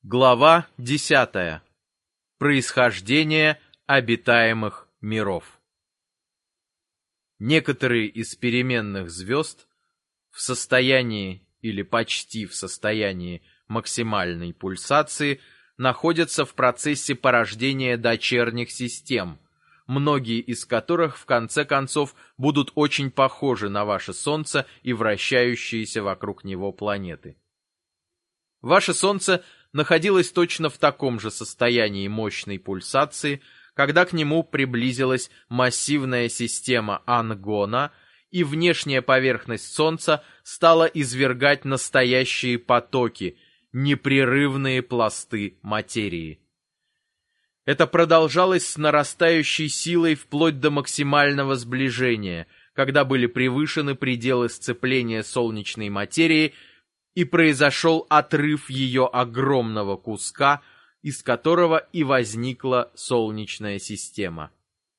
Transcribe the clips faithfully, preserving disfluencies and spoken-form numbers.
Глава десятая. Происхождение обитаемых миров. Некоторые из переменных звезд в состоянии или почти в состоянии максимальной пульсации находятся в процессе порождения дочерних систем, многие из которых в конце концов будут очень похожи на ваше Солнце и вращающиеся вокруг него планеты. Ваше Солнце находилось точно в таком же состоянии мощной пульсации, когда к нему приблизилась массивная система Ангона, и внешняя поверхность Солнца стала извергать настоящие потоки, непрерывные пласты материи. Это продолжалось с нарастающей силой вплоть до максимального сближения, когда были превышены пределы сцепления солнечной материи, и произошел отрыв ее огромного куска, из которого и возникла Солнечная система.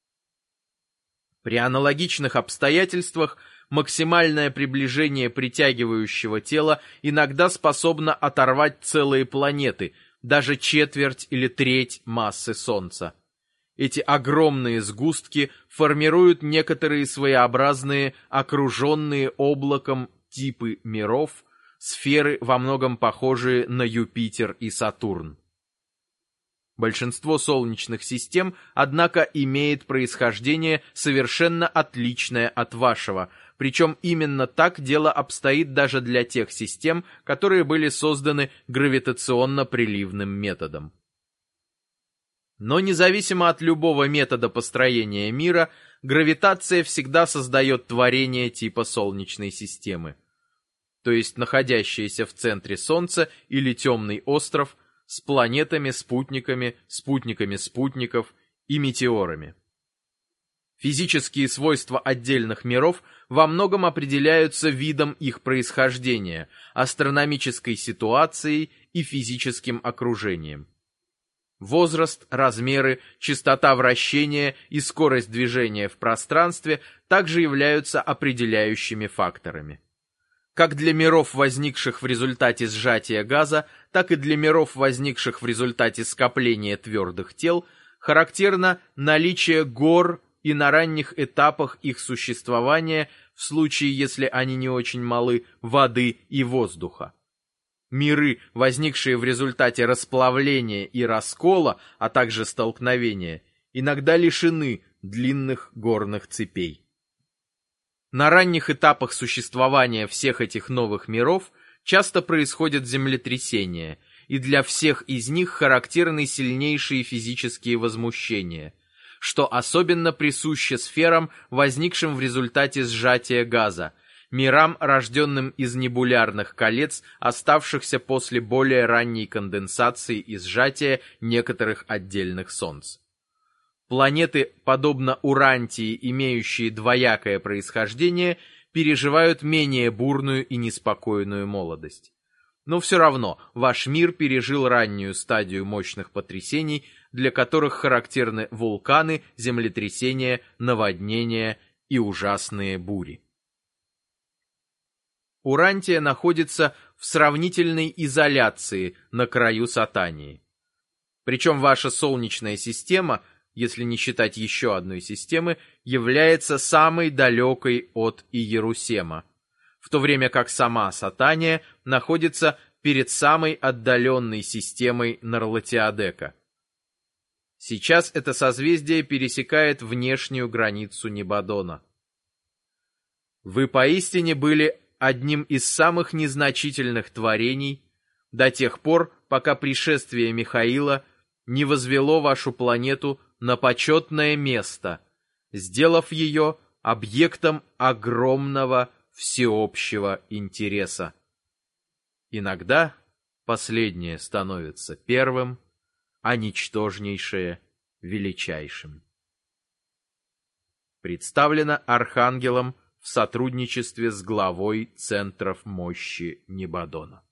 При аналогичных обстоятельствах максимальное приближение притягивающего тела иногда способно оторвать целые планеты, даже четверть или треть массы Солнца. Эти огромные сгустки формируют некоторые своеобразные окруженные облаком типы миров, сферы, во многом похожие на Юпитер и Сатурн. Большинство солнечных систем, однако, имеет происхождение совершенно отличное от вашего, причем именно так дело обстоит даже для тех систем, которые были созданы гравитационно-приливным методом. Но независимо от любого метода построения мира, гравитация всегда создает творение типа Солнечной системы, то есть находящееся в центре Солнца или темный остров с планетами, спутниками, спутниками спутников и метеорами. Физические свойства отдельных миров во многом определяются видом их происхождения, астрономической ситуацией и физическим окружением. Возраст, размеры, частота вращения и скорость движения в пространстве также являются определяющими факторами. Как для миров, возникших в результате сжатия газа, так и для миров, возникших в результате скопления твердых тел, характерно наличие гор и на ранних этапах их существования, в случае, если они не очень малы, воды и воздуха. Миры, возникшие в результате расплавления и раскола, а также столкновения, иногда лишены длинных горных цепей. На ранних этапах существования всех этих новых миров часто происходят землетрясения, и для всех из них характерны сильнейшие физические возмущения, что особенно присуще сферам, возникшим в результате сжатия газа, мирам, рожденным из небулярных колец, оставшихся после более ранней конденсации и сжатия некоторых отдельных солнц. Планеты, подобно Урантии, имеющие двоякое происхождение, переживают менее бурную и неспокойную молодость. Но все равно ваш мир пережил раннюю стадию мощных потрясений, для которых характерны вулканы, землетрясения, наводнения и ужасные бури. Урантия находится в сравнительной изоляции на краю Сатании. Причем ваша Солнечная система, если не считать еще одной системы, является самой далекой от Иерусема, в то время как сама Сатания находится перед самой отдаленной системой Нарлатиодека. Сейчас это созвездие пересекает внешнюю границу Небодона. Вы поистине были одним из самых незначительных творений до тех пор, пока пришествие Михаила не возвело вашу планету на почетное место, сделав ее объектом огромного всеобщего интереса. Иногда последнее становится первым, а ничтожнейшее — величайшим. Представлено Архангелом в сотрудничестве с главой Центров мощи Небодона.